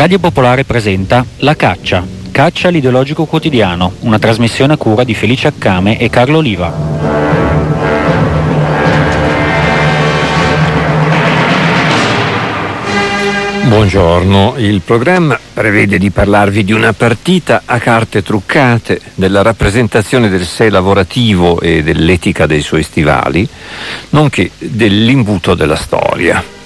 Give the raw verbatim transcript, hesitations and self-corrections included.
Radio Popolare presenta La Caccia, Caccia l'ideologico quotidiano, una trasmissione a cura di Felice Accame e Carlo Oliva. Buongiorno, il programma prevede di parlarvi di una partita a carte truccate, della rappresentazione del sé lavorativo e dell'etica dei suoi stivali, nonché dell'imbuto della storia.